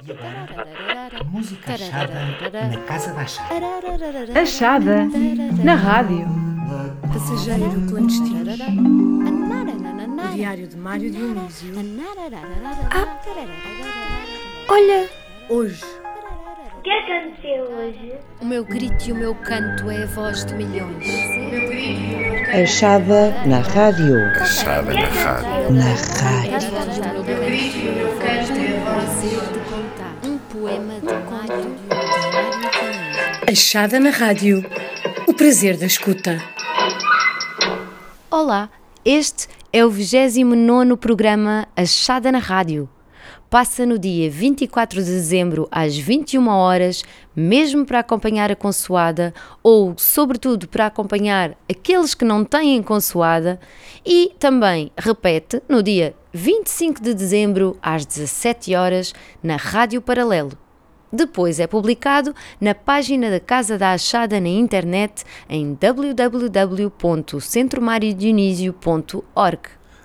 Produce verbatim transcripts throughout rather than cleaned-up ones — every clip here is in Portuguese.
Música achada na Casa da Achada. Achada na rádio. Passageiro clandestino. O diário de Mário Dionísio. Ah, olha, Hoje. O que aconteceu hoje? O meu grito e o meu canto é a voz de milhões. Achada na rádio. Achada na rádio. Na rádio. Um poema de Mário Dionísio. Achada na rádio. O prazer da escuta. Olá, este é o vigésimo nono programa Achada na Rádio. Passa no dia vinte e quatro de dezembro às vinte e uma horas, mesmo para acompanhar a consoada ou, sobretudo, para acompanhar aqueles que não têm consoada, e também repete no dia vinte e cinco de dezembro às dezassete horas na Rádio Paralelo. Depois é publicado na página da Casa da Achada na internet em w w w ponto centro mário dionísio ponto org.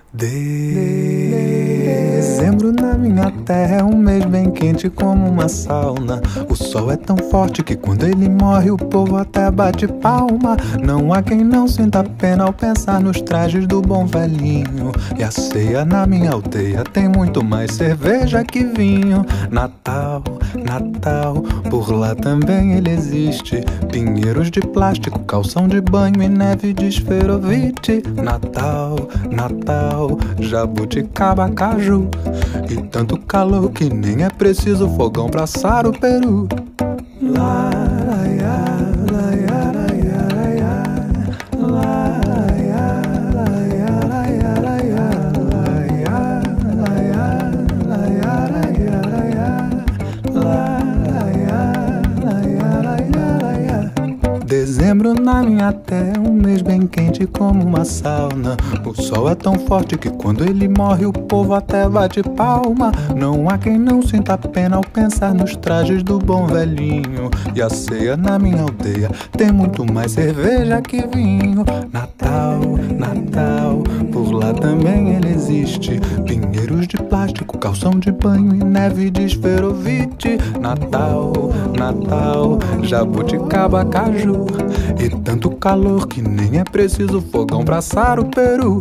Dezembro na minha terra é um mês bem quente como uma sauna. O sol é tão forte que quando ele morre o povo até bate palma. Não há quem não sinta pena ao pensar nos trajes do bom velhinho. E a ceia na minha aldeia tem muito mais cerveja que vinho. Natal, Natal, por lá também ele existe. Pinheiros de plástico, calção de banho e neve de esferovite. Natal, Natal, jabuticaba, caju e tanto calor que nem é preciso fogão pra assar o peru. Lá, ia, lá, ia, lá, ia, lá, ia. Lá, ia, lá, ia, lá, ia, lá, ia. Lá, ia, lá, ia, lá, ia, lá, ia, lá, ia. Lá, ia, lá, ia, lá, ia, lá, ia. Dezembro na minha terra é um mês bem quente como uma sauna. O sol é tão forte que quando ele morre o povo até bate palma. Não há quem não sinta pena ao pensar nos trajes do bom velhinho. E a ceia na minha aldeia tem muito mais cerveja que vinho. Natal, Natal, por lá também ele existe. Pinheiros de plástico, calção de banho e neve de esferovite. Natal, Natal, jabuticaba, caju e tanto calor que nem é preciso fogão pra assar o peru.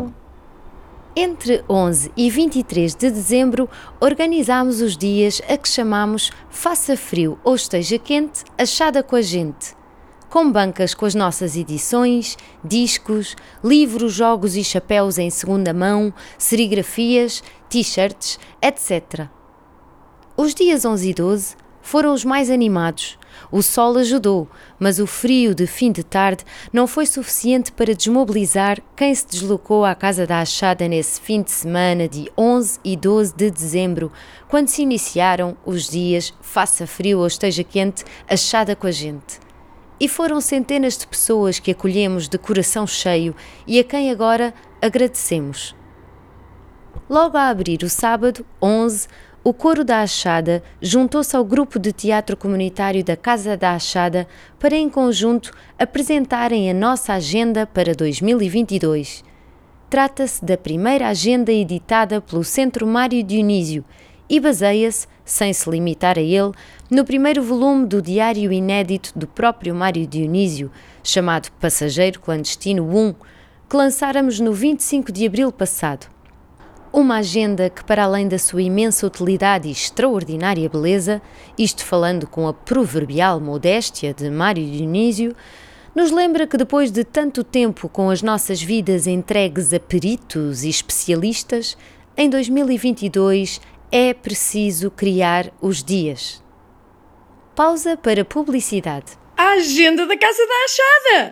Entre onze e vinte e três de dezembro, organizamos os dias a que chamamos Faça Frio ou Esteja Quente, Achada com a Gente. Com bancas com as nossas edições, discos, livros, jogos e chapéus em segunda mão, serigrafias, t-shirts, etcétera. Os dias onze e doze foram os mais animados. O sol ajudou, mas o frio de fim de tarde não foi suficiente para desmobilizar quem se deslocou à Casa da Achada nesse fim de semana de onze e doze de dezembro, quando se iniciaram os dias Faça Frio ou Esteja Quente, Achada com a Gente. E foram centenas de pessoas que acolhemos de coração cheio e a quem agora agradecemos. Logo a abrir o sábado, onze, o Coro da Achada juntou-se ao grupo de teatro comunitário da Casa da Achada para, em conjunto, apresentarem a nossa agenda para dois mil e vinte e dois. Trata-se da primeira agenda editada pelo Centro Mário Dionísio e baseia-se, sem se limitar a ele, no primeiro volume do diário inédito do próprio Mário Dionísio, chamado Passageiro Clandestino um, que lançáramos no vinte e cinco de abril passado. Uma agenda que, para além da sua imensa utilidade e extraordinária beleza, isto falando com a proverbial modéstia de Mário Dionísio, nos lembra que depois de tanto tempo com as nossas vidas entregues a peritos e especialistas, em dois mil e vinte e dois é preciso criar os dias. Pausa para publicidade. A agenda da Casa da Achada!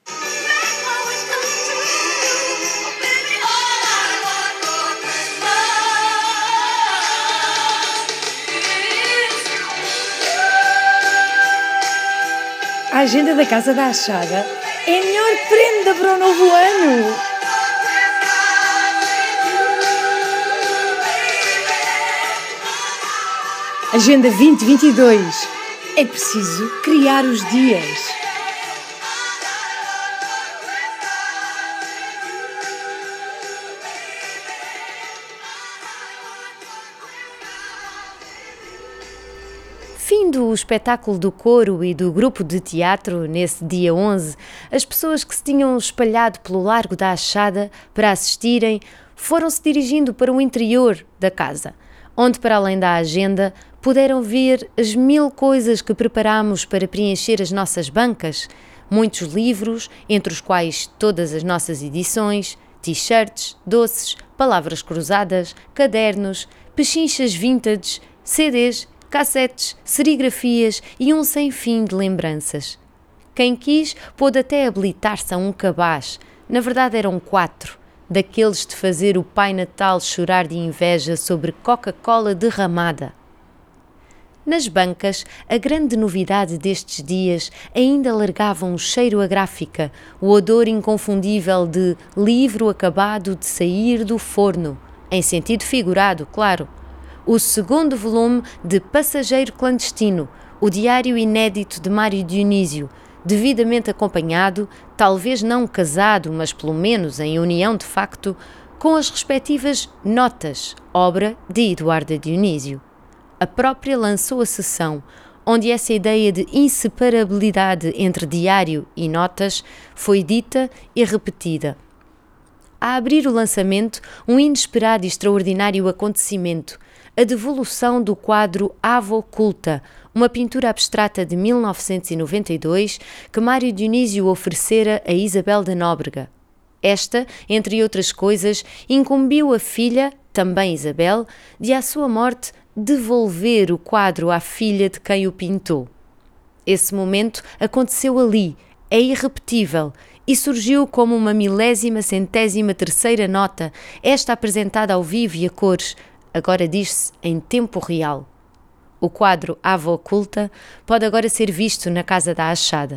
A agenda da Casa da Achada é a melhor prenda para o novo ano! Agenda vinte e vinte e dois. É preciso criar os dias. Segundo o espetáculo do coro e do grupo de teatro, nesse dia onze, as pessoas que se tinham espalhado pelo Largo da Achada para assistirem foram-se dirigindo para o interior da casa, onde, para além da agenda, puderam ver as mil coisas que preparámos para preencher as nossas bancas, muitos livros, entre os quais todas as nossas edições, t-shirts, doces, palavras cruzadas, cadernos, pechinchas vintage, C Ds, cassetes, serigrafias e um sem fim de lembranças. Quem quis pôde até habilitar-se a um cabaz, na verdade eram quatro, daqueles de fazer o Pai Natal chorar de inveja sobre Coca-Cola derramada. Nas bancas, a grande novidade destes dias ainda largava um cheiro a gráfica, o odor inconfundível de livro acabado de sair do forno, em sentido figurado, claro. O segundo volume de Passageiro Clandestino, o diário inédito de Mário Dionísio, devidamente acompanhado, talvez não casado, mas pelo menos em união de facto, com as respectivas notas, obra de Eduarda Dionísio. A própria lançou a sessão, onde essa ideia de inseparabilidade entre diário e notas foi dita e repetida. A abrir o lançamento, um inesperado e extraordinário acontecimento, a devolução do quadro Ave Oculta, uma pintura abstrata de mil novecentos e noventa e dois que Mário Dionísio oferecera a Isabel da Nóbrega. Esta, entre outras coisas, incumbiu a filha, também Isabel, de à sua morte devolver o quadro à filha de quem o pintou. Esse momento aconteceu ali, é irrepetível, e surgiu como uma milésima centésima terceira nota, esta apresentada ao vivo e a cores, agora diz-se em tempo real. O quadro Ave Oculta pode agora ser visto na Casa da Achada.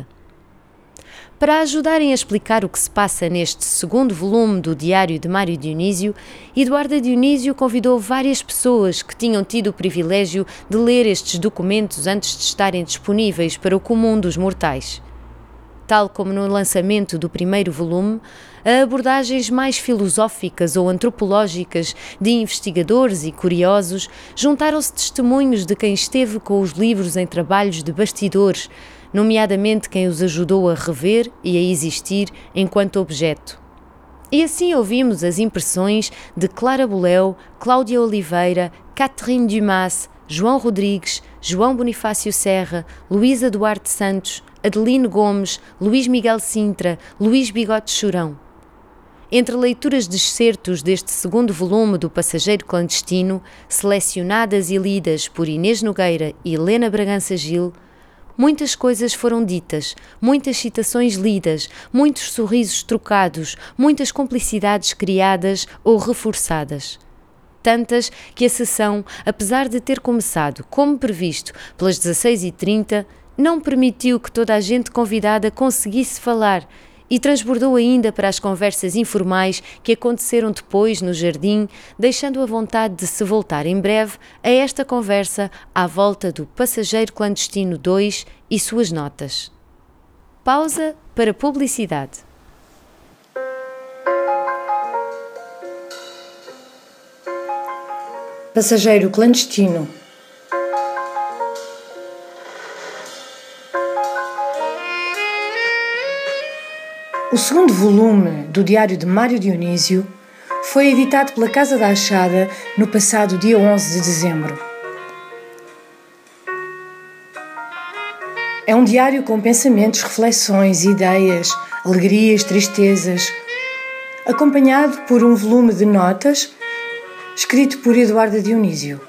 Para ajudarem a explicar o que se passa neste segundo volume do Diário de Mário Dionísio, Eduarda Dionísio convidou várias pessoas que tinham tido o privilégio de ler estes documentos antes de estarem disponíveis para o comum dos mortais. Tal como no lançamento do primeiro volume, a abordagens mais filosóficas ou antropológicas de investigadores e curiosos juntaram-se testemunhos de quem esteve com os livros em trabalhos de bastidores, nomeadamente quem os ajudou a rever e a existir enquanto objeto. E assim ouvimos as impressões de Clara Boleu, Cláudia Oliveira, Catherine Dumas, João Rodrigues, João Bonifácio Serra, Luísa Duarte Santos, Adelino Gomes, Luís Miguel Sintra, Luís Bigode Chorão. Entre leituras de excertos deste segundo volume do Passageiro Clandestino, selecionadas e lidas por Inês Nogueira e Helena Bragança Gil, muitas coisas foram ditas, muitas citações lidas, muitos sorrisos trocados, muitas complicidades criadas ou reforçadas. Tantas que a sessão, apesar de ter começado, como previsto, pelas dezasseis e trinta, não permitiu que toda a gente convidada conseguisse falar e transbordou ainda para as conversas informais que aconteceram depois no jardim, deixando a vontade de se voltar em breve a esta conversa à volta do Passageiro Clandestino dois e suas notas. Pausa para publicidade. Passageiro Clandestino. O segundo volume do Diário de Mário Dionísio foi editado pela Casa da Achada no passado dia onze de dezembro. É um diário com pensamentos, reflexões, ideias, alegrias, tristezas, acompanhado por um volume de notas escrito por Eduarda Dionísio.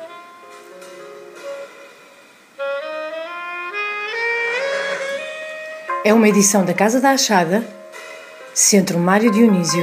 É uma edição da Casa da Achada, Centro Mário Dionísio.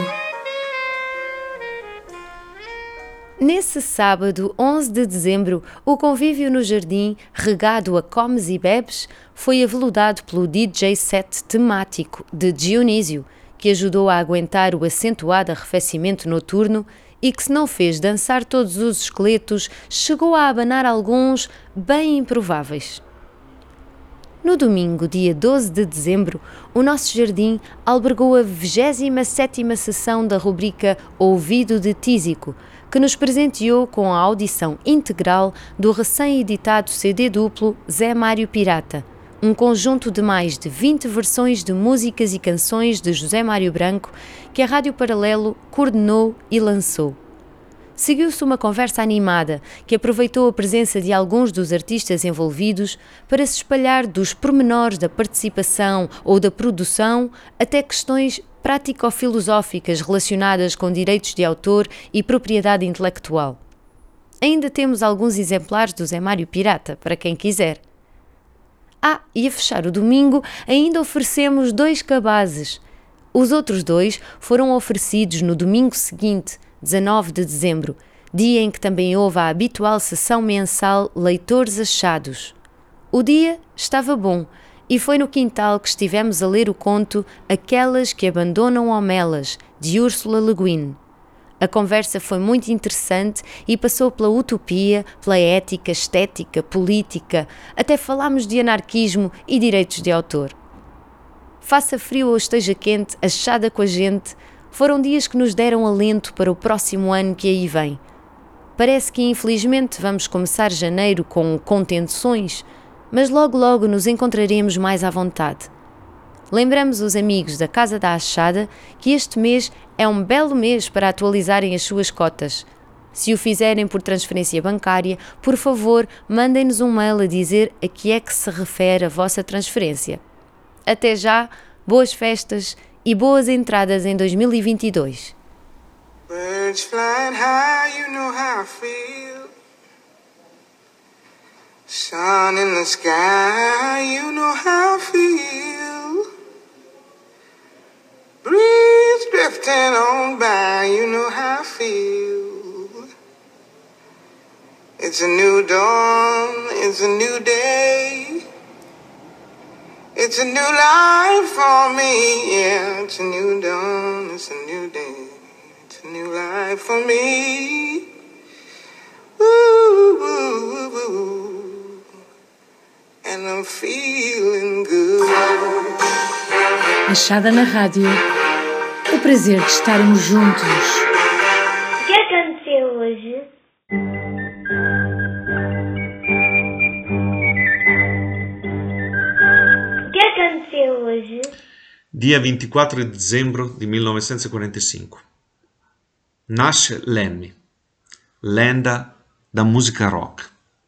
Nesse sábado, onze de dezembro, o convívio no jardim, regado a comes e bebes, foi aveludado pelo D J set temático de Dionísio, que ajudou a aguentar o acentuado arrefecimento noturno e que, se não fez dançar todos os esqueletos, chegou a abanar alguns bem improváveis. No domingo, dia doze de dezembro, o nosso jardim albergou a vigésima sétima sessão da rubrica Ouvido de Tísico, que nos presenteou com a audição integral do recém-editado C D duplo Zé Mário Pirata, um conjunto de mais de vinte versões de músicas e canções de José Mário Branco que a Rádio Paralelo coordenou e lançou. Seguiu-se uma conversa animada que aproveitou a presença de alguns dos artistas envolvidos para se espalhar dos pormenores da participação ou da produção até questões prático-filosóficas relacionadas com direitos de autor e propriedade intelectual. Ainda temos alguns exemplares do Zé Mário Pirata, para quem quiser. Ah, e a fechar o domingo ainda oferecemos dois cabazes. Os outros dois foram oferecidos no domingo seguinte, dezanove de dezembro, dia em que também houve a habitual sessão mensal Leitores Achados. O dia estava bom e foi no quintal que estivemos a ler o conto Aquelas que Abandonam Homelas, de Úrsula Le Guin. A conversa foi muito interessante e passou pela utopia, pela ética, estética, política, até falámos de anarquismo e direitos de autor. Faça frio ou esteja quente, achada com a gente, foram dias que nos deram alento para o próximo ano que aí vem. Parece que infelizmente vamos começar janeiro com contenções, mas logo logo nos encontraremos mais à vontade. Lembramos os amigos da Casa da Achada que este mês é um belo mês para atualizarem as suas cotas. Se o fizerem por transferência bancária, por favor, mandem-nos um mail a dizer a que é que se refere a vossa transferência. Até já, boas festas e boas entradas em dois mil e vinte e dois. Birds flying high, you know how I feel. Sun in the sky, you know how I feel. Breeze drifting on by, you know how I feel. It's a new dawn, it's a new day. It's a new life for me, yeah. It's a new dawn, it's a new day. It's a new life for me. Ooh, ooh, ooh. And I'm feeling good. Achada na rádio. O prazer de estarmos juntos. O que aconteceu hoje? O que aconteceu hoje? Dia vinte e quattro de dezembro di millenovecentoquarantacinque. Nasce Lemmy, lenda da música rock.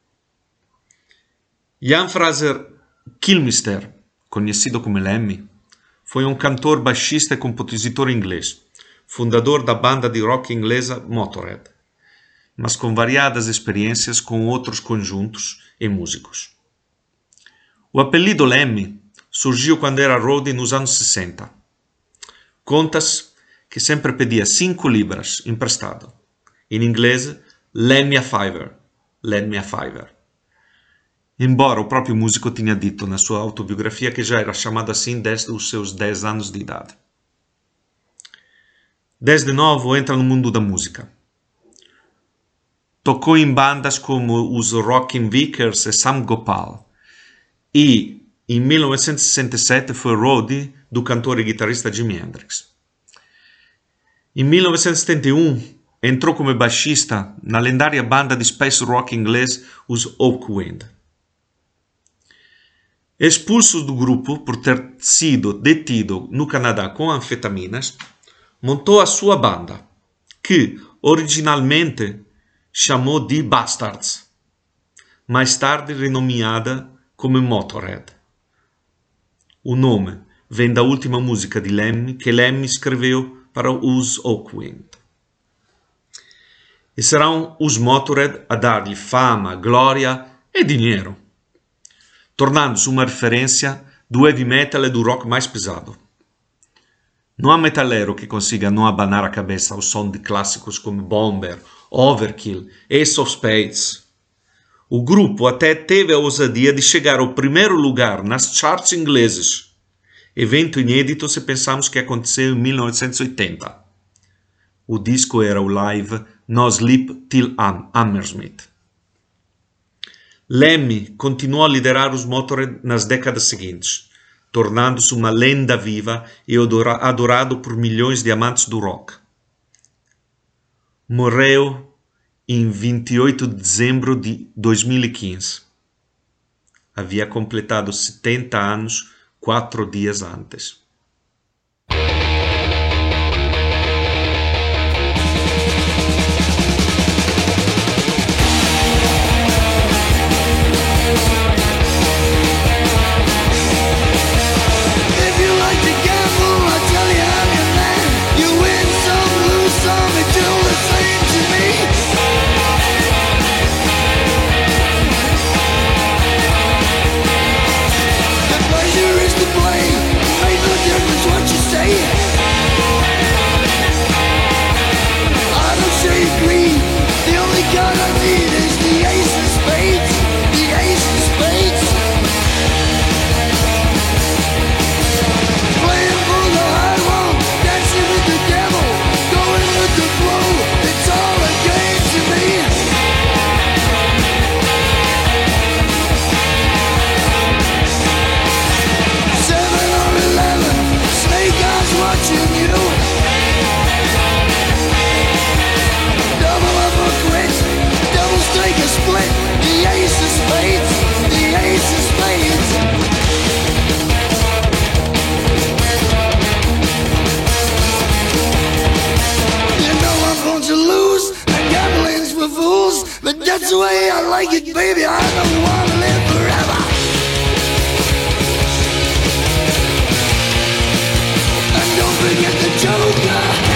Ian Fraser Kilmister, conhecido como Lemmy, foi um cantor, baixista e compositor inglês, fundador da banda de rock inglesa Motorhead, mas com variadas experiências com outros conjuntos e músicos. O apelido Lemmy surgiu quando era roadie nos anos sessenta. Conta-se que sempre pedia cinco libras emprestado. Em inglês, lend me a fiver, lend me a fiver. Embora o próprio músico tinha dito na sua autobiografia que já era chamado assim desde os seus dez anos de idade. Desde novo entra no mundo da música. Tocou em bandas como os Rockin' Vickers e Sam Gopal e, em millenovecentossessenta e sete, foi roadie do cantor e guitarrista Jimi Hendrix. Em millenovecentosetenta e um, entrou como baixista na lendária banda de space rock inglês, os Hawkwind. Expulso do grupo por ter sido detido no Canadá com anfetaminas, montou a sua banda, que originalmente chamou de Bastards, mais tarde renomeada como Motorhead. O nome vem da última música de Lemmy que Lemmy escreveu para os Hawkwind. E serão os Motorhead a dar-lhe fama, glória e dinheiro, tornando-se uma referência do heavy metal e do rock mais pesado. Não há metalero que consiga não abanar a cabeça ao som de clássicos como Bomber, Overkill, Ace of Spades. O grupo até teve a ousadia de chegar ao primeiro lugar nas charts ingleses, evento inédito se pensamos que aconteceu em millenovecentos e oitenta. O disco era o live No Sleep Till Hammersmith. Lemmy continuou a liderar os Motorhead nas décadas seguintes, tornando-se uma lenda viva e adorado por milhões de amantes do rock. Morreu em vinte e oito de dezembro de dois mil e quinze. Havia completado setenta anos quatro dias antes. But that's the way I like it, baby. I don't wanna live forever. And don't forget the Joker.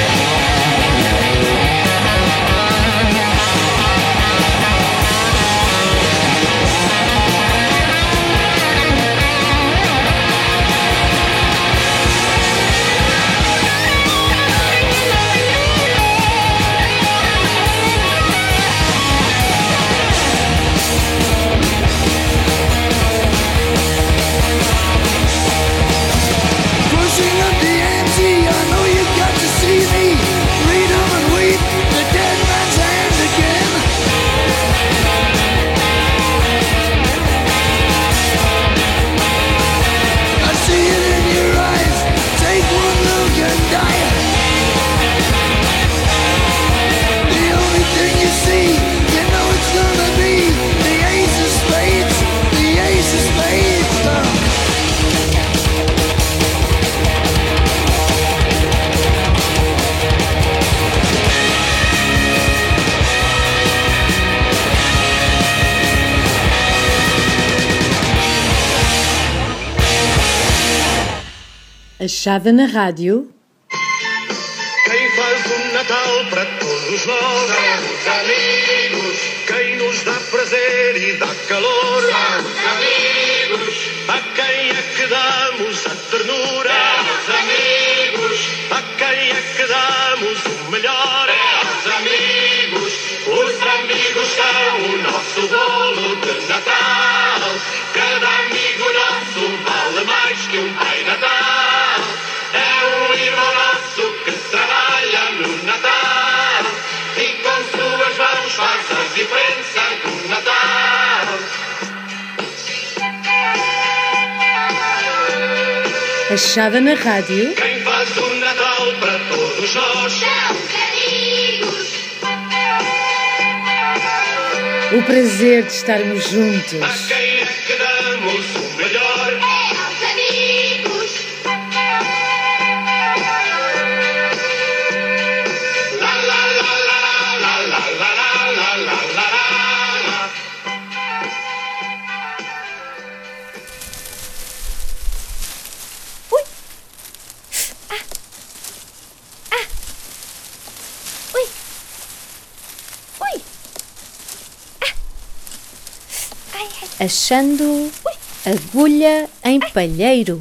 Achada na rádio. Quem faz o Natal para todos nós são os amigos. Quem nos dá prazer e dá calor são os amigos. A quem é que damos a ternura são os amigos. A quem é que damos o melhor é os amigos. Os amigos são o nosso bolo de Natal. Cada amigo nosso vale mais que um Pai Natal. É um irmão nosso que trabalha no Natal e com suas mãos faz a diferença do Natal. Achada na rádio. Quem faz o Natal para todos nós são os amigos. O prazer de estarmos juntos. A quem é que damos o melhor é aos amigos. Achando agulha em palheiro.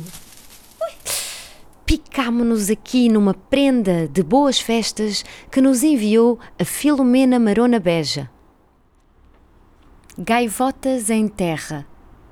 Picámo-nos aqui numa prenda de boas festas que nos enviou a Filomena Marona Beja. Gaivotas em terra.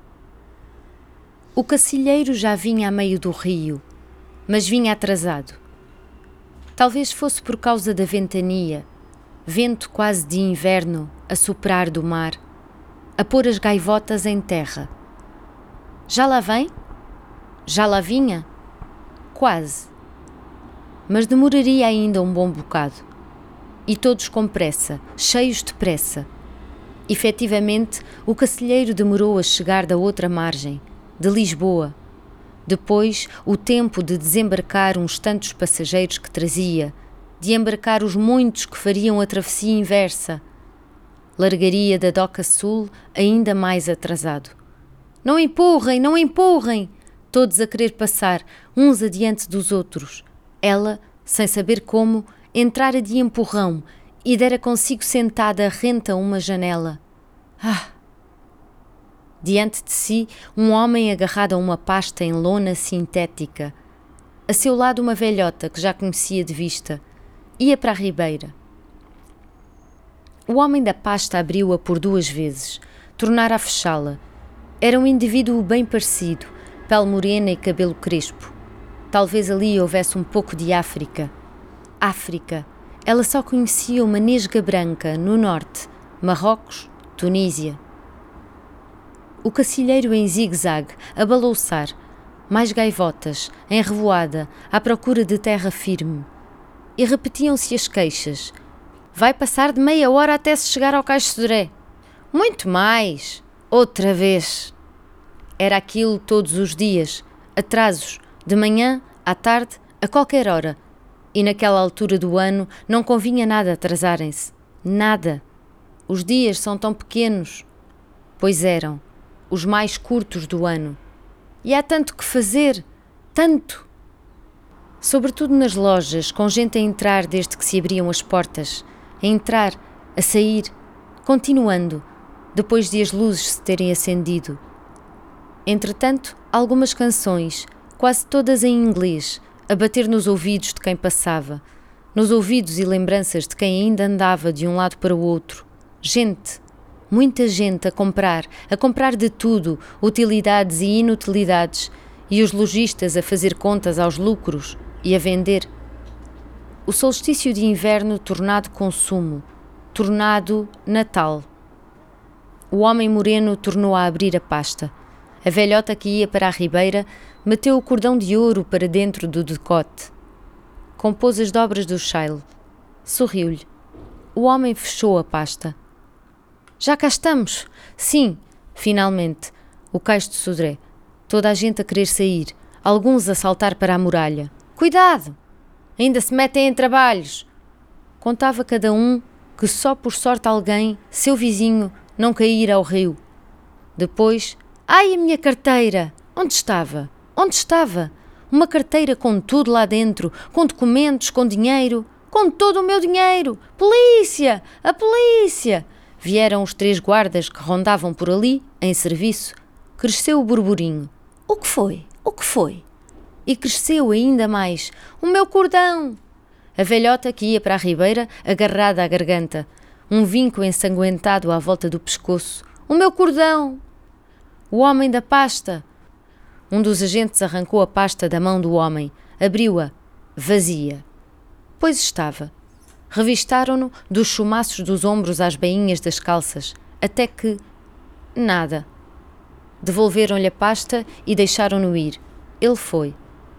O cacilheiro já vinha a meio do rio, mas vinha atrasado. Talvez fosse por causa da ventania, vento quase de inverno a soprar do mar, a pôr as gaivotas em terra. Já lá vem? Já lá vinha? Quase. Mas demoraria ainda um bom bocado. e todos com pressa, cheios de pressa. Efetivamente, o cacilheiro demorou a chegar da outra margem, de Lisboa. Depois, o tempo de desembarcar uns tantos passageiros que trazia, de embarcar os muitos que fariam a travessia inversa. Largaria da Doca Sul ainda mais atrasado. Não empurrem, não empurrem! Todos a querer passar, uns adiante dos outros. Ela, sem saber como, entrara de empurrão e dera consigo sentada rente a uma janela. Ah! Diante de si, um homem agarrado a uma pasta em lona sintética. A seu lado uma velhota que já conhecia de vista. Ia para a ribeira. O homem da pasta abriu-a por duas vezes, tornara a fechá-la. Era um indivíduo bem parecido, pele morena e cabelo crespo. Talvez ali houvesse um pouco de África. África. Ela só conhecia uma nesga branca, no norte, Marrocos, Tunísia. O cacilheiro em zigue-zague, a balouçar, mais gaivotas, em revoada, à procura de terra firme. E repetiam-se as queixas. Vai passar de meia hora até se chegar ao Cais de Sodré. Muito mais. Outra vez. Era aquilo todos os dias. Atrasos, de manhã, à tarde, a qualquer hora. E naquela altura do ano não convinha nada atrasarem-se. Nada. Os dias são tão pequenos. Pois eram. Os mais curtos do ano. E há tanto que fazer. Tanto. Sobretudo nas lojas, com gente a entrar desde que se abriam as portas. A entrar, a sair, continuando, depois de as luzes se terem acendido. Entretanto, algumas canções, quase todas em inglês, a bater nos ouvidos de quem passava, nos ouvidos e lembranças de quem ainda andava de um lado para o outro. Gente, muita gente a comprar, a comprar de tudo, utilidades e inutilidades, e os lojistas a fazer contas aos lucros e a vender. O solstício de inverno tornado consumo, tornado Natal. O homem moreno tornou a abrir a pasta. A velhota que ia para a ribeira meteu o cordão de ouro para dentro do decote. Compôs as dobras do chale. Sorriu-lhe. O homem fechou a pasta. Já cá estamos. Sim, finalmente. O Cais de Sodré. Toda a gente a querer sair. Alguns a saltar para a muralha. Cuidado! Ainda se metem em trabalhos. Contava cada um que só por sorte alguém, seu vizinho, não caíra ao rio. Depois, ai, a minha carteira! Onde estava? Onde estava? Uma carteira com tudo lá dentro, com documentos, com dinheiro, com todo o meu dinheiro. Polícia! A polícia! Vieram os três guardas que rondavam por ali, em serviço. Cresceu o burburinho. O que foi? O que foi? E cresceu ainda mais. O meu cordão! A velhota que ia para a ribeira, agarrada à garganta. Um vinco ensanguentado à volta do pescoço. O meu cordão! O homem da pasta! Um dos agentes arrancou a pasta da mão do homem. Abriu-a. Vazia. Pois estava. Revistaram-no dos chumaços dos ombros às bainhas das calças. Até que... nada. Devolveram-lhe a pasta e deixaram-no ir. Ele foi.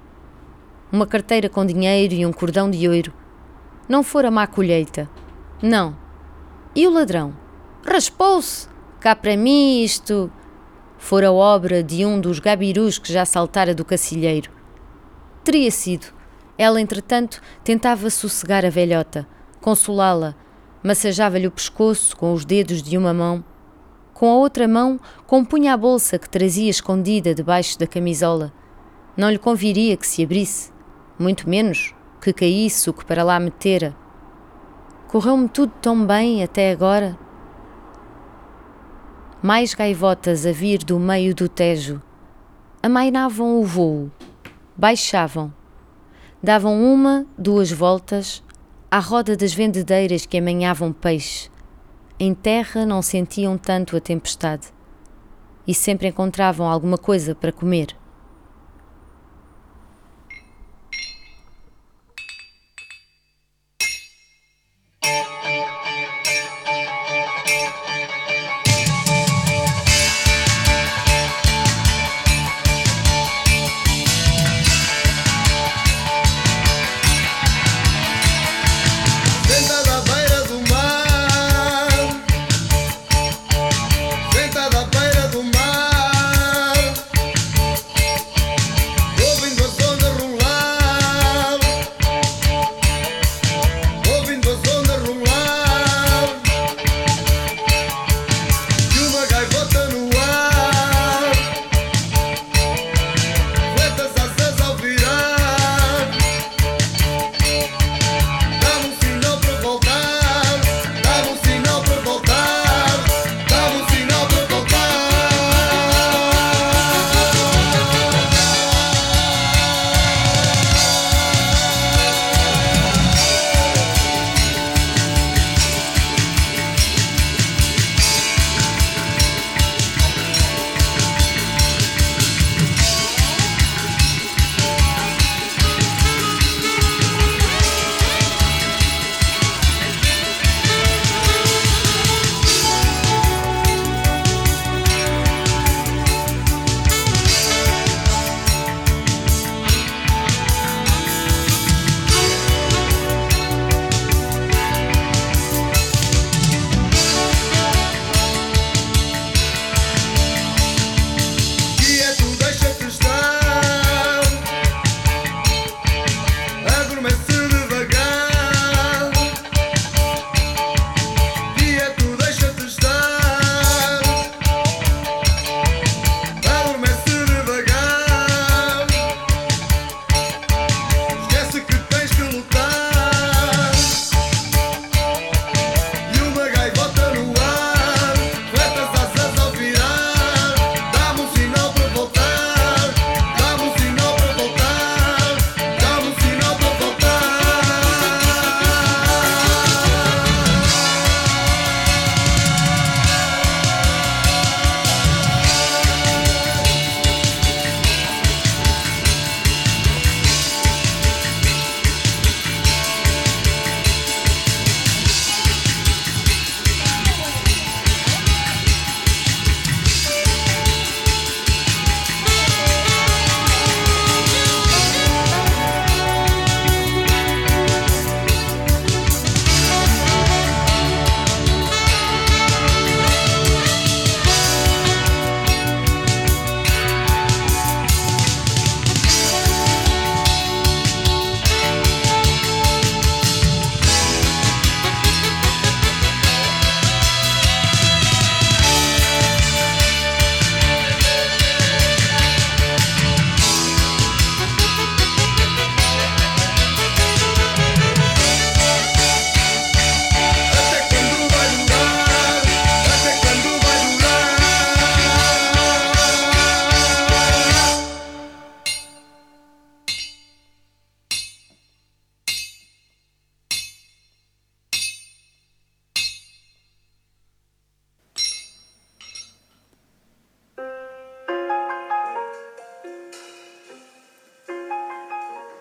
Uma carteira com dinheiro e um cordão de ouro. Não fora má colheita. Não. E o ladrão? Raspou-se. Cá para mim isto... Fora obra de um dos gabirus que já saltara do cacilheiro. Teria sido. Ela, entretanto, tentava sossegar a velhota, consolá-la, massageava-lhe o pescoço com os dedos de uma mão. Com a outra mão, compunha a bolsa que trazia escondida debaixo da camisola. Não lhe conviria que se abrisse, muito menos que caísse o que para lá metera. Correu-me tudo tão bem até agora. Mais gaivotas a vir do meio do Tejo. Amainavam o vôo. Baixavam. Davam uma, duas voltas à roda das vendedeiras que amanhavam peixe. Em terra não sentiam tanto a tempestade. E sempre encontravam alguma coisa para comer. Senta da beira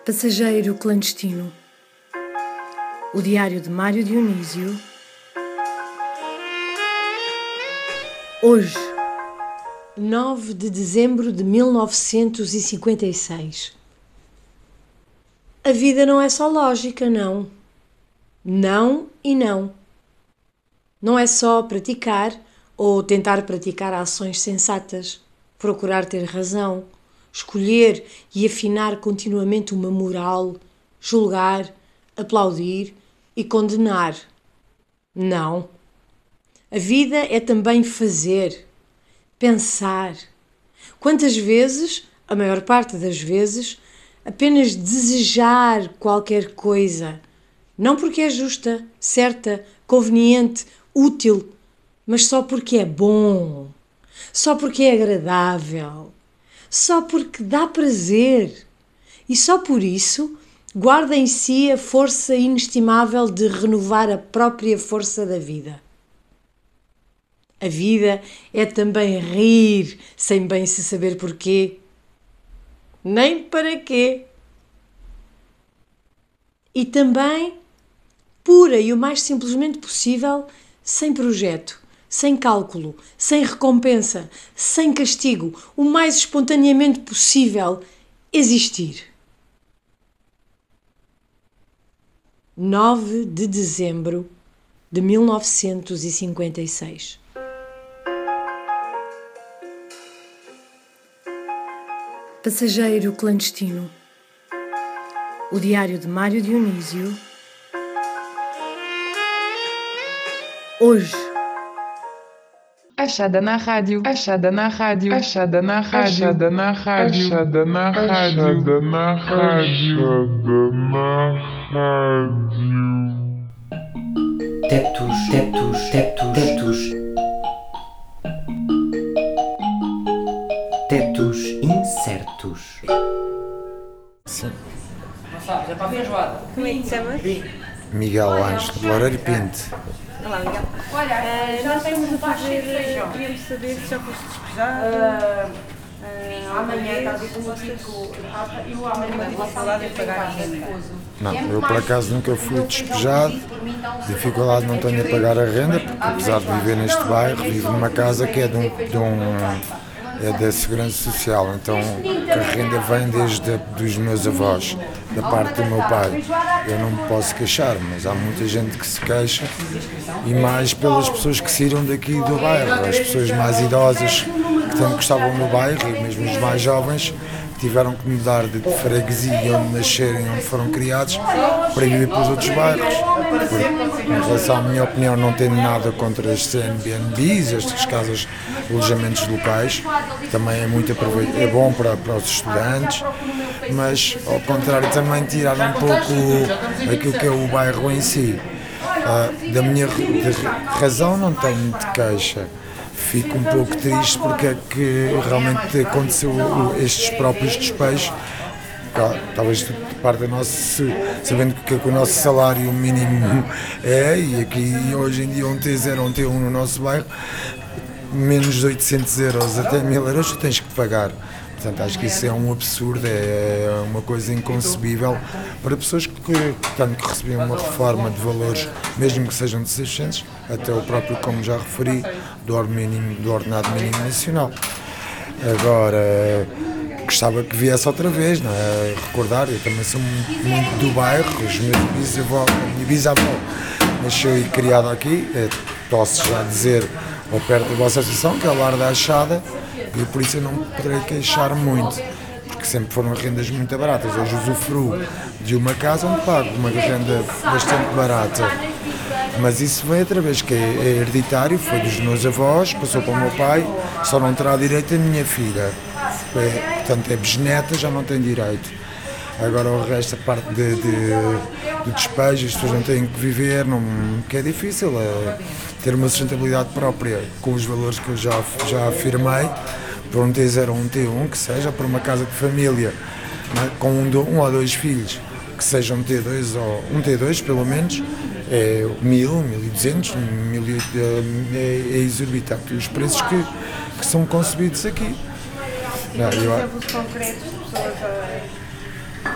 Passageiro clandestino. O diário de Mário Dionísio. Hoje, nove de dezembro de mil novecentos e cinquenta e seis. A vida não é só lógica, não. Não e não. Não é só praticar ou tentar praticar ações sensatas, procurar ter razão, escolher e afinar continuamente uma moral, julgar, aplaudir e condenar. Não. A vida é também fazer, pensar. Quantas vezes, a maior parte das vezes, apenas desejar qualquer coisa, não porque é justa, certa, conveniente, útil, mas só porque é bom, só porque é agradável, só porque dá prazer e só por isso guarda em si a força inestimável de renovar a própria força da vida. A vida é também rir sem bem se saber porquê, nem para quê. E também pura e o mais simplesmente possível, sem projeto, sem cálculo, sem recompensa, sem castigo, o mais espontaneamente possível, existir. nove de dezembro de mil novecentos e cinquenta e seis. Passageiro clandestino. O diário de Mário Dionísio. Hoje. Achada na rádio, achada na rádio, achada na rádio, achada na rádio, achada na rádio, achada na rádio, achada na rádio. Tetos, tetos, tetos, tetos. Tetos incertos. Sim. Não sabes, é para a feijoada. Como é que te chamas? Miguel Ângelo Loureiro Pinto. Olá, Miguel. Olha, uh, nós estamos a fazer, queríamos saber se já foste despejado. Uh, uh, amanhã está a ver como fico. Eu amanhã vou falar de pagar a renda. Não, eu por acaso nunca fui despejado. Dificuldade não tenho a pagar a renda, porque apesar de viver neste bairro, vivo numa casa que é de um, de um é da Segurança Social, então a renda vem desde dos meus avós, da parte do meu pai. Eu não me posso queixar, mas há muita gente que se queixa, e mais pelas pessoas que saíram daqui do bairro, as pessoas mais idosas que tanto gostavam do bairro, e mesmo os mais jovens, que tiveram que mudar de freguesia onde nascerem, onde foram criados, para ir para os outros bairros. Porque, em relação à minha opinião, não tenho nada contra as C N B N Bs, estas casas de alojamentos locais, também é muito é bom para, para os estudantes, mas ao contrário também tirar um pouco aquilo que é o bairro em si. Uh, da minha de razão não tenho de queixa. Fico um pouco triste porque é que realmente aconteceu estes próprios despejos, talvez de parte da nossa, sabendo que, que o nosso salário mínimo é, e aqui hoje em dia um T zero, um T um no nosso bairro, menos de oitocentos euros até mil euros tu tens que pagar. Portanto, acho que isso é um absurdo, é uma coisa inconcebível para pessoas que, portanto, que recebiam uma reforma de valores, mesmo que sejam de seiscentos, até o próprio, como já referi, do, mínimo, do ordenado mínimo nacional. Agora, gostava que viesse outra vez, não é? Recordar, eu também sou muito, muito do bairro, os meus bisavó, a minha bisavó nasceu e criada aqui, é, posso já dizer, ou perto da vossa associação, que é o Lar da Achada, e por isso eu não poderei queixar muito, porque sempre foram rendas muito baratas. Hoje usufruo de uma casa onde pago uma renda bastante barata, mas isso vem através que é hereditário, foi dos meus avós, passou para o meu pai, só não terá direito a minha filha, é, portanto é bisneta, já não tem direito. Agora o resto, a parte de, de, de despejo, as pessoas não têm que viver, não, que é difícil é, ter uma sustentabilidade própria com os valores que eu já, já afirmei, por um T zero ou um T um, que seja, por uma casa de família, né, com um, um ou dois filhos, que seja um T dois ou um T dois pelo menos, é mil, mil e duzentos, mil, é, é exorbitante os preços que, que são concebidos aqui. Não, eu, exemplos concretos, pessoas a...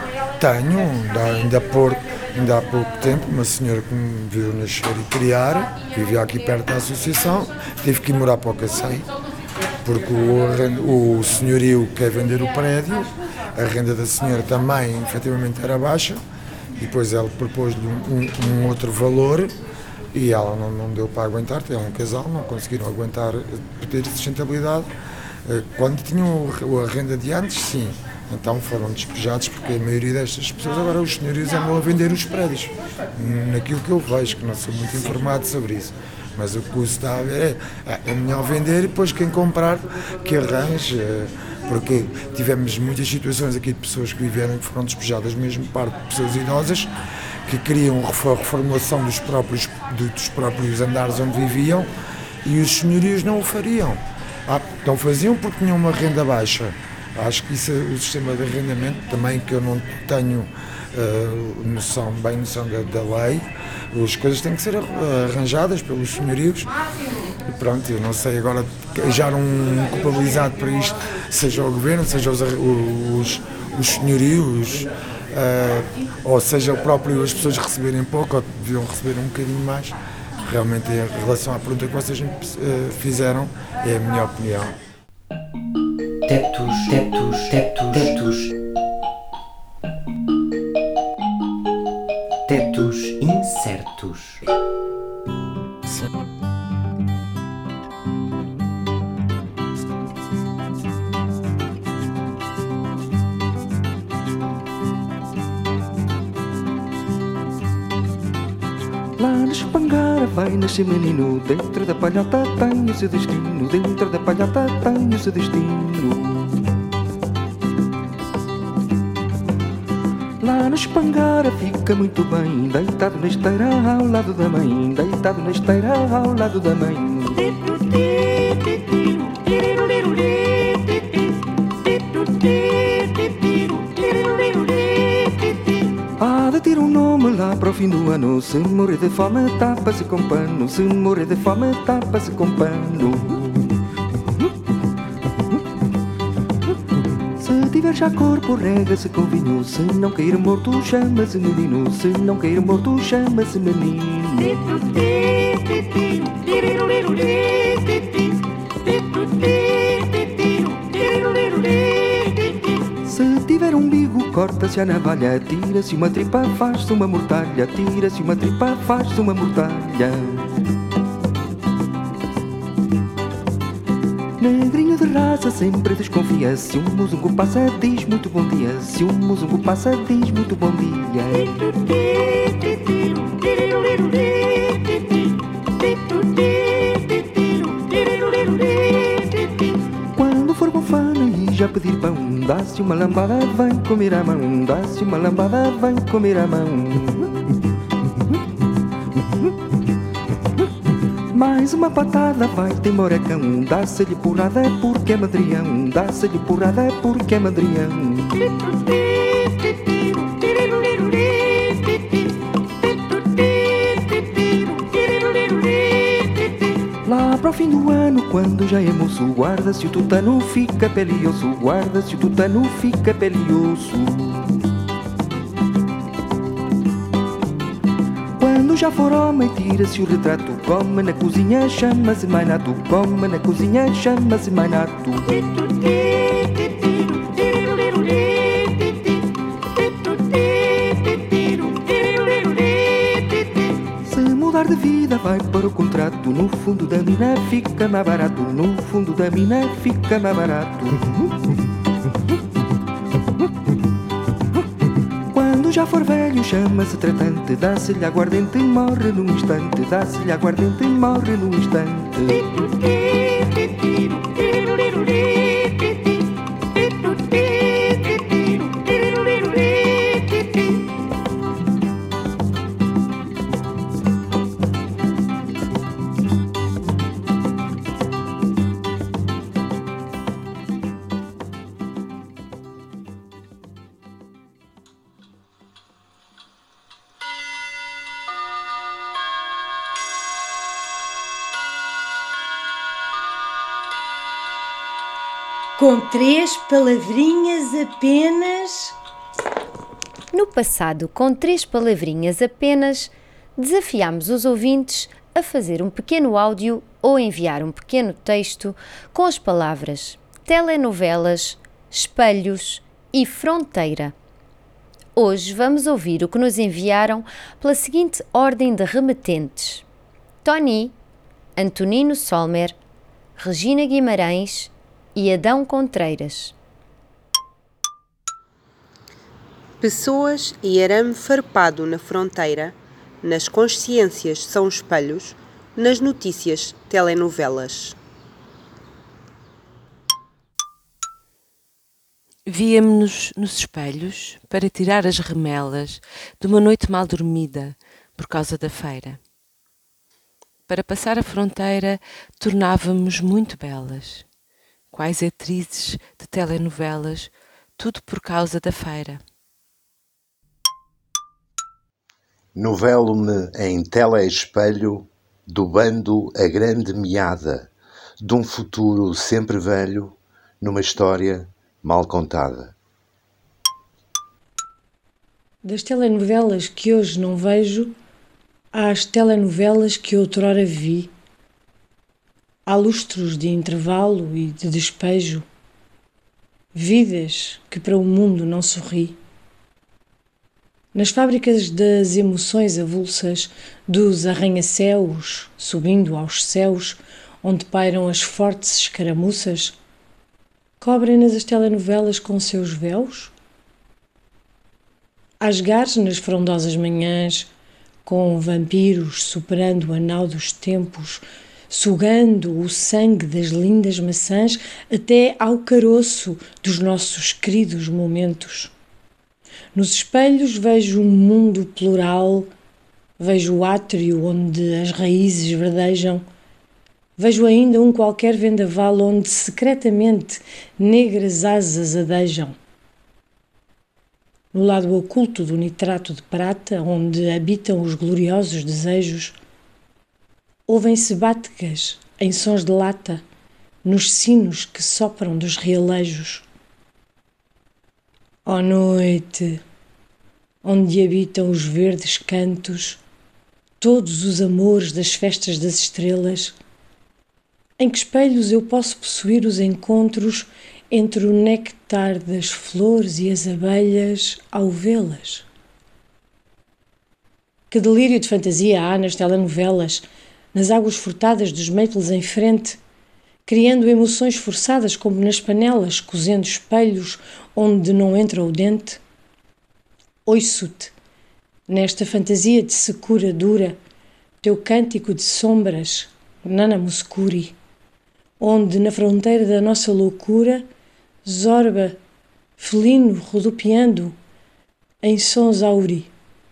tenho, ainda, ainda, por, ainda há pouco tempo, uma senhora que me viu nascer e criar, vivia aqui perto da associação, tive que ir morar para o Cacém, porque o, o senhorio quer vender o prédio, a renda da senhora também, efetivamente, era baixa, e depois ela propôs-lhe um, um, um outro valor, e ela não, não deu para aguentar, é um casal, não conseguiram aguentar, ter sustentabilidade. Quando tinham a renda de antes, sim, então foram despejados, porque a maioria destas pessoas, agora os senhorios andam a vender os prédios, naquilo que eu vejo, que não sou muito informado sobre isso. Mas o que se está a ver é, é melhor vender e depois quem comprar que arranje, porque tivemos muitas situações aqui de pessoas que viveram, que foram despejadas, mesmo parte de pessoas idosas, que queriam a reformulação dos próprios, dos próprios andares onde viviam e os senhorios não o fariam. Ah, então faziam porque tinham uma renda baixa. Acho que isso é o sistema de arrendamento também, que eu não tenho uh, noção, bem noção da, da lei. As coisas têm que ser arranjadas pelos senhorios. E pronto, eu não sei agora, já um culpabilizado para isto, seja o governo, seja os, os, os senhorios, uh, ou seja o próprio, as pessoas receberem pouco, ou deviam receber um bocadinho mais. Realmente, em relação à pergunta que vocês me uh, fizeram, é a minha opinião. Tetos, tetos, tetos, tetos. Tetos incertos. Lá na espangara vai nascer menino, dentro da palhota tem o seu destino, dentro da palhota tem o seu destino. Lá na espangara fica muito bem, deitado na esteira ao lado da mãe, deitado na esteira ao lado da mãe. Há de ter um nome lá para o fim do ano, se morrer de fome tapa-se com pano, se morrer de fome tapa-se com pano. Se tiver já corpo, rega-se com vinho, se não cair morto, chama-se menino, se não cair morto, chama-se menino. Se tiver umbigo, corta-se a navalha, tira-se uma tripa, faz-se uma mortalha, tira-se uma tripa, faz-se uma mortalha. Negrinho de raça sempre desconfia, se um musungu passa diz muito bom dia, se um musungu passa diz muito bom dia. Quando for bofana e já pedir pão, dá-se uma lambada, vem comer a mão, dá-se uma lambada, vem comer a mão. Mais uma patada vai ter moracão, dá-se-lhe porrada porque é madrião, dá-se-lhe porrada porque é madrião. Lá para o fim do ano, quando já é moço, guarda-se o tutano, fica pele e osso, guarda-se o tutano, fica pele e osso. Quando já for homem, tira-se o retrato, come na cozinha, chama-se mainato, come na cozinha, chama-se mainato. Se mudar de vida, vai para o contrato, no fundo da mina fica mais barato, no fundo da mina fica mais barato. Quando já for velho, chama-se tratante, dá-se-lhe aguardente, morre num instante, dá-se-lhe aguardente, morre num instante. Com três palavrinhas apenas. No passado, com três palavrinhas apenas, desafiámos os ouvintes a fazer um pequeno áudio ou enviar um pequeno texto com as palavras telenovelas, espelhos e fronteira. Hoje vamos ouvir o que nos enviaram pela seguinte ordem de remetentes: Tony, Antonino Solmer, Regina Guimarães e Adão Contreiras. Pessoas e arame farpado na fronteira, nas consciências são espelhos, nas notícias telenovelas. Víamo-nos nos espelhos para tirar as remelas de uma noite mal dormida por causa da feira. Para passar a fronteira tornávamos muito belas, quais atrizes de telenovelas, tudo por causa da feira. Novelo-me em teleespelho do bando a grande meada de um futuro sempre velho numa história mal contada. Das telenovelas que hoje não vejo, às telenovelas que outrora vi. Há lustros de intervalo e de despejo, vidas que para o mundo não sorri. Nas fábricas das emoções avulsas, dos arranha-céus, subindo aos céus, onde pairam as fortes escaramuças, cobrem-nas as telenovelas com seus véus? Há esgares nas frondosas manhãs, com vampiros superando o anal dos tempos, sugando o sangue das lindas maçãs até ao caroço dos nossos queridos momentos. Nos espelhos vejo um mundo plural, vejo o átrio onde as raízes verdejam, vejo ainda um qualquer vendaval onde secretamente negras asas adejam. No lado oculto do nitrato de prata, onde habitam os gloriosos desejos, ouvem-se bátegas em sons de lata, nos sinos que sopram dos realejos. Ó noite, onde habitam os verdes cantos, todos os amores das festas das estrelas, em que espelhos eu posso possuir os encontros entre o néctar das flores e as abelhas ao vê-las. Que delírio de fantasia há nas telenovelas, nas águas furtadas dos maples em frente, criando emoções forçadas como nas panelas, cozendo espelhos onde não entra o dente. Ouço-te, nesta fantasia de secura dura, teu cântico de sombras, nana muscuri, onde na fronteira da nossa loucura, zorba, felino rodopiando em sons auri.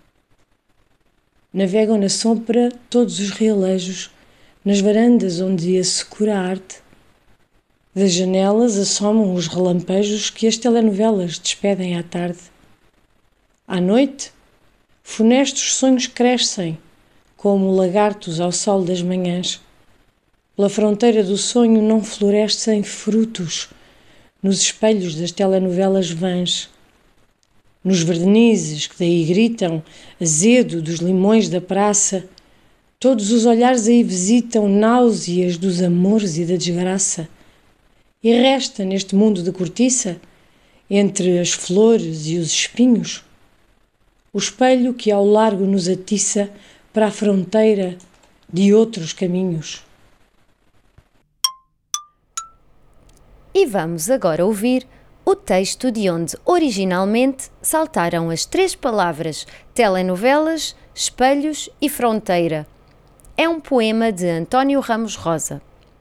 Navegam na sombra todos os realejos, nas varandas onde a secura arte. Das janelas assomam os relampejos que as telenovelas despedem à tarde. À noite, funestos sonhos crescem, como lagartos ao sol das manhãs. Pela fronteira do sonho não florescem frutos, nos espelhos das telenovelas vãs. Nos vernizes que daí gritam, azedo dos limões da praça, todos os olhares aí visitam náuseas dos amores e da desgraça. E resta neste mundo de cortiça, entre as flores e os espinhos, o espelho que ao largo nos atiça para a fronteira de outros caminhos. E vamos agora ouvir o texto de onde originalmente saltaram as três palavras telenovelas, espelhos e fronteira. É um poema de António Ramos Rosa.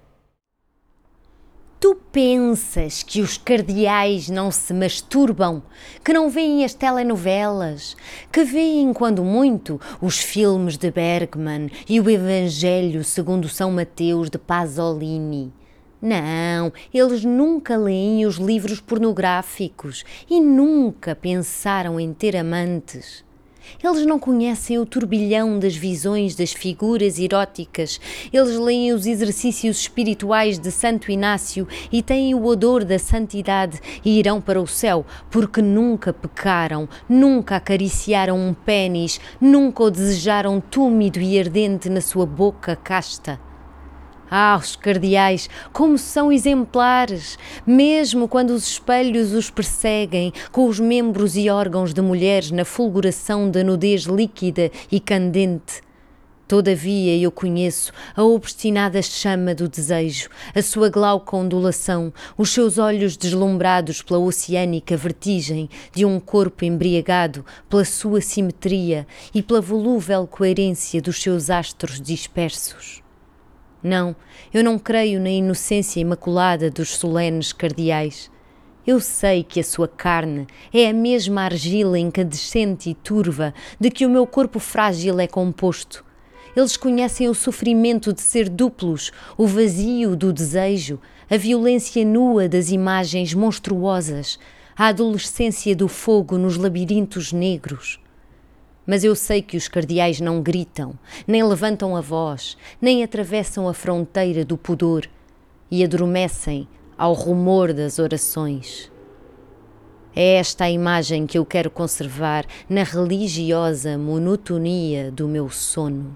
Tu pensas que os cardeais não se masturbam, que não veem as telenovelas, que veem, quando muito, os filmes de Bergman e o Evangelho segundo São Mateus de Pasolini. Não, eles nunca leem os livros pornográficos e nunca pensaram em ter amantes. Eles não conhecem o turbilhão das visões das figuras eróticas. Eles leem os exercícios espirituais de Santo Inácio e têm o odor da santidade e irão para o céu, porque nunca pecaram, nunca acariciaram um pênis, nunca o desejaram túmido e ardente na sua boca casta. Ah, os cardeais, como são exemplares, mesmo quando os espelhos os perseguem, com os membros e órgãos de mulheres na fulguração da nudez líquida e candente. Todavia eu conheço a obstinada chama do desejo, a sua glauca ondulação, os seus olhos deslumbrados pela oceânica vertigem de um corpo embriagado pela sua simetria e pela volúvel coerência dos seus astros dispersos. Não, eu não creio na inocência imaculada dos solenes cardeais. Eu sei que a sua carne é a mesma argila incandescente e turva de que o meu corpo frágil é composto. Eles conhecem o sofrimento de ser duplos, o vazio do desejo, a violência nua das imagens monstruosas, a adolescência do fogo nos labirintos negros. Mas eu sei que os cardeais não gritam, nem levantam a voz, nem atravessam a fronteira do pudor e adormecem ao rumor das orações. É esta a imagem que eu quero conservar na religiosa monotonia do meu sono.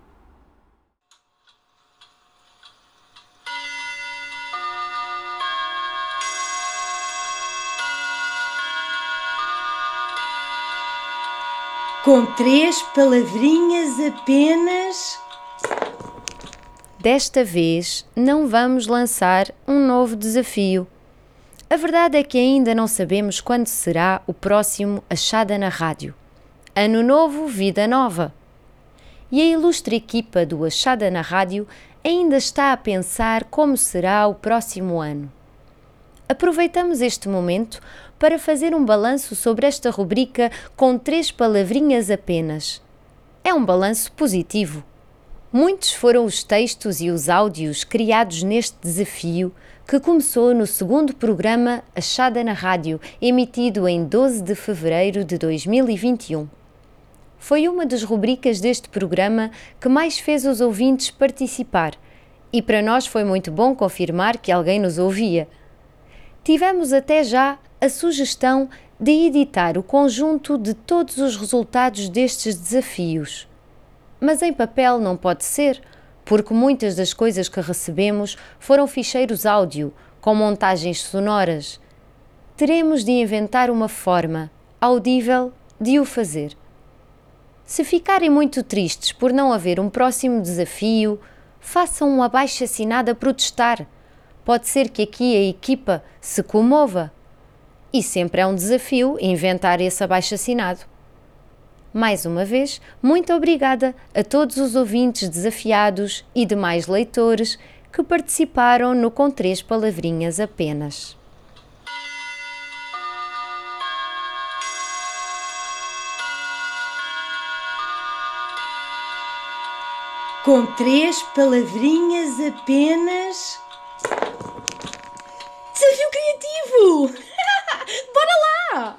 Com três palavrinhas apenas. Desta vez não vamos lançar um novo desafio. A verdade é que ainda não sabemos quando será o próximo Achada na Rádio. Ano novo, vida nova. E a ilustre equipa do Achada na Rádio ainda está a pensar como será o próximo ano. Aproveitamos este momento para fazer um balanço sobre esta rubrica com três palavrinhas apenas. É um balanço positivo. Muitos foram os textos e os áudios criados neste desafio, que começou no segundo programa Achada na Rádio, emitido em doze de fevereiro de dois mil e vinte e um. Foi uma das rubricas deste programa que mais fez os ouvintes participar, e para nós foi muito bom confirmar que alguém nos ouvia. Tivemos até já a sugestão de editar o conjunto de todos os resultados destes desafios. Mas em papel não pode ser, porque muitas das coisas que recebemos foram ficheiros áudio, com montagens sonoras. Teremos de inventar uma forma audível de o fazer. Se ficarem muito tristes por não haver um próximo desafio, façam um abaixo-assinado a protestar. Pode ser que aqui a equipa se comova. E sempre é um desafio inventar esse abaixo-assinado. Mais uma vez, muito obrigada a todos os ouvintes desafiados e demais leitores que participaram no Com Três Palavrinhas apenas. Com três palavrinhas apenas. Desafio criativo! Bora lá!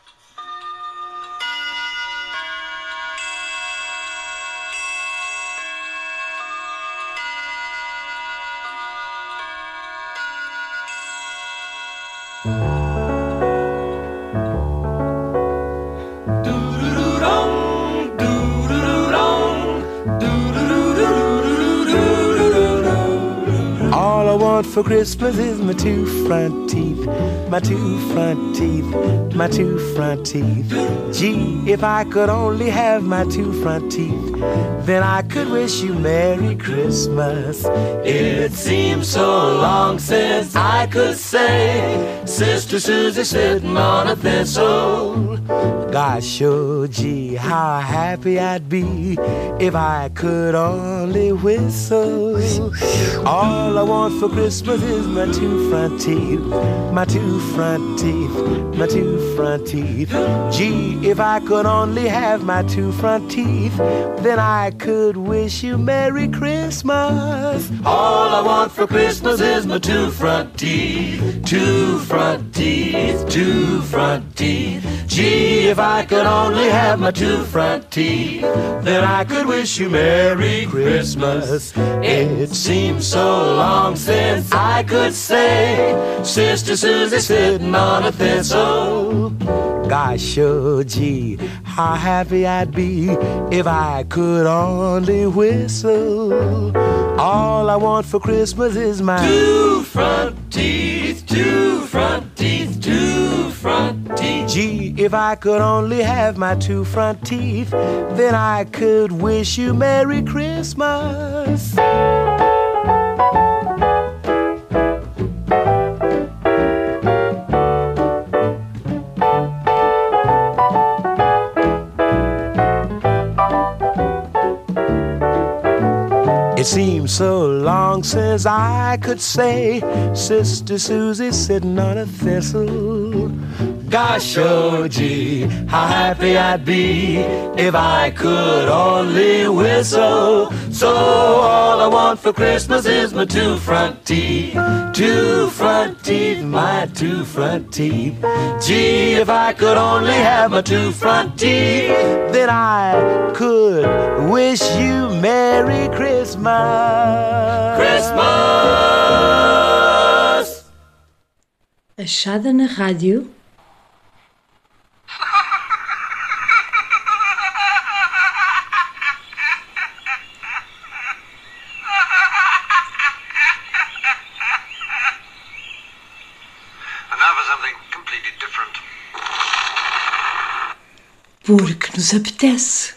For Christmas is my two front teeth, my two front teeth, my two front teeth. Gee, if I could only have my two front teeth, then I could wish you Merry Christmas. It seems so long since I could say Sister Susie sitting on a thistle. Gosh, oh gee, how happy I'd be if I could only whistle. All I want for Christmas is my two front teeth, my two front teeth, my two front teeth. Gee, if I could only have my two front teeth, then I could wish you Merry Christmas. All I want for Christmas is my two front teeth, two front teeth, two front teeth. Gee, if I could only have my two front teeth, then I could wish you Merry Christmas. It seems so long since I could say, Sister Susie sitting on a thistle. Gosh, oh gee, how happy I'd be if I could only whistle. All I want for Christmas is my two front teeth, two front teeth, two front teeth. Gee, if I could only have my two front teeth, then I could wish you Merry Christmas. It seems so long since I could say, Sister Susie sitting on a thistle. Gosh, oh gee, how happy I'd be if I could only whistle. So all I want for Christmas is my two front teeth, two front teeth, my two front teeth. Gee, if I could only have my two front teeth, then I could wish you Merry Christmas. Christmas! Achada na rádio. Porque nos apetece.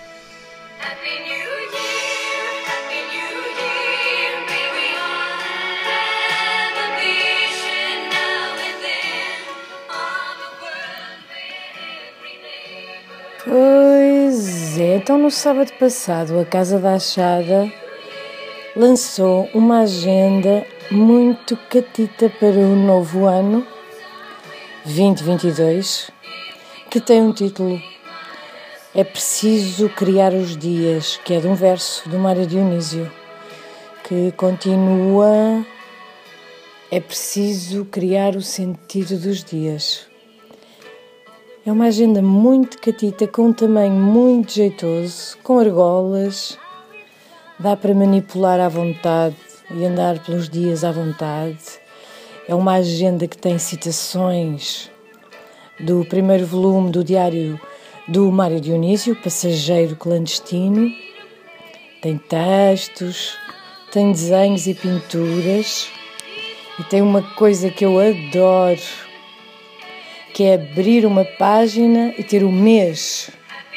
Pois é, então no sábado passado a Casa da Achada lançou uma agenda muito catita para o novo ano vinte vinte e dois, que tem um título É Preciso Criar os Dias, que é de um verso do Mário Dionísio, que continua: é preciso criar o sentido dos dias. É uma agenda muito catita, com um tamanho muito jeitoso, com argolas, dá para manipular à vontade e andar pelos dias à vontade. É uma agenda que tem citações do primeiro volume do diário do Mário Dionísio, Passageiro Clandestino. Tem textos, tem desenhos e pinturas, e tem uma coisa que eu adoro, que é abrir uma página e ter o mês.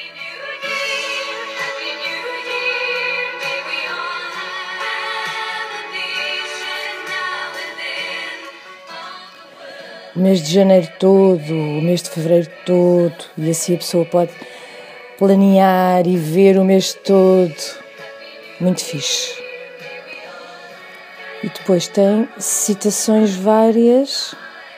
O mês de janeiro todo, o mês de fevereiro todo, e assim a pessoa pode planear e ver o mês todo. Muito fixe. E depois tem citações várias.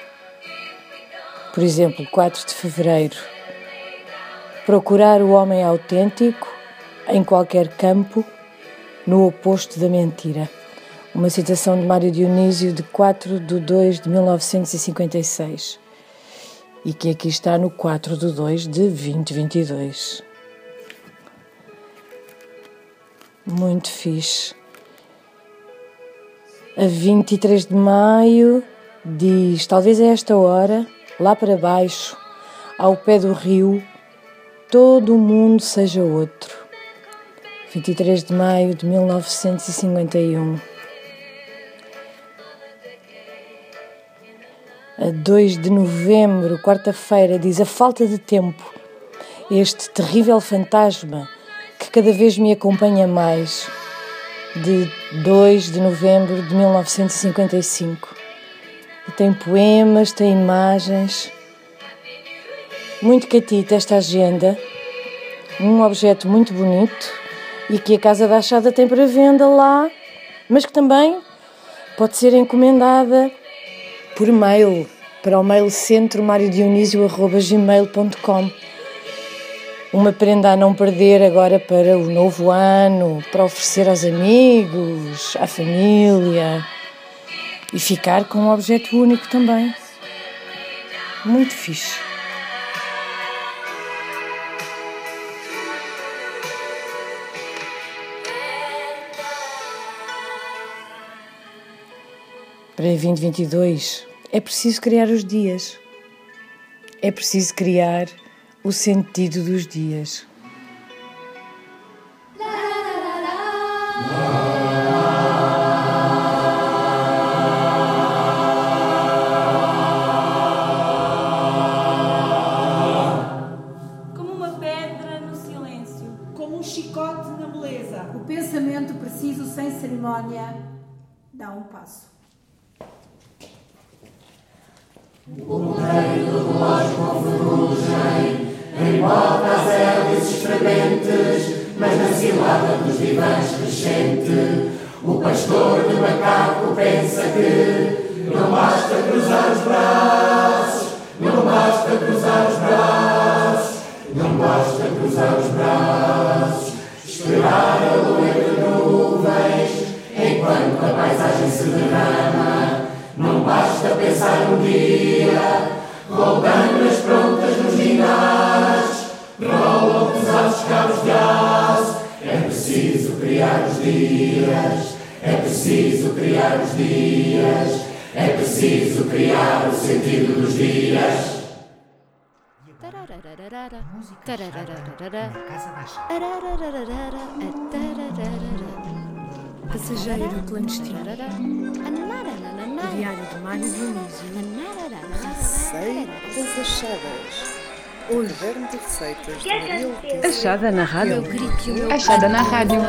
Por exemplo, quatro de fevereiro. Procurar o homem autêntico em qualquer campo, no oposto da mentira. Uma citação de Mário Dionísio de quatro de dois de mil novecentos e cinquenta e seis. E que aqui está no quatro de dois de vinte vinte e dois. Muito fixe. A vinte e três de maio diz: talvez a esta hora, lá para baixo, ao pé do rio, todo o mundo seja outro. vinte e três de maio de mil novecentos e cinquenta e um. A dois de novembro, quarta-feira, diz: a falta de tempo, este terrível fantasma que cada vez me acompanha mais. De dois de novembro de mil novecentos e cinquenta e cinco. E tem poemas, tem imagens. Muito catita esta agenda. Um objeto muito bonito e que a Casa da Achada tem para venda lá, mas que também pode ser encomendada por mail, para o mail centro mariodionisio arroba gmail ponto com. Uma prenda a não perder agora para o novo ano, para oferecer aos amigos, à família, e ficar com um objeto único também. Muito fixe. Para vinte e vinte e dois é preciso criar os dias. É preciso criar o sentido dos dias. Como uma pedra no silêncio, como um chicote na beleza. O pensamento preciso, sem cerimónia, dá um passo. O rodeio do relógio com ferrugem embolca as hélices frequentes, mas na cilada dos divãs crescente o pastor de macaco pensa que não basta cruzar os braços, não basta cruzar os braços, não basta cruzar os braços, esperar a lua entre nuvens enquanto a paisagem se derrama. Não basta pensar um dia, roldanas prontas nos ginásticos, rolam pesados cabos de aço. É preciso criar os dias, é preciso criar os dias, é preciso criar o sentido dos dias. Passageiro clandestino. Diário de Mário Dionísio. Receitas achadas. Hoje. Caderno de receitas de Maria Letícia. Achada na rádio. Achada na rádio.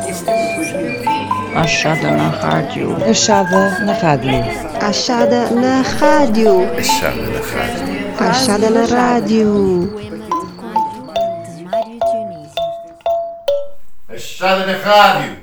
Achada na rádio. Achada na rádio. Achada na rádio. Achada na rádio. Achada na rádio. Achada na rádio.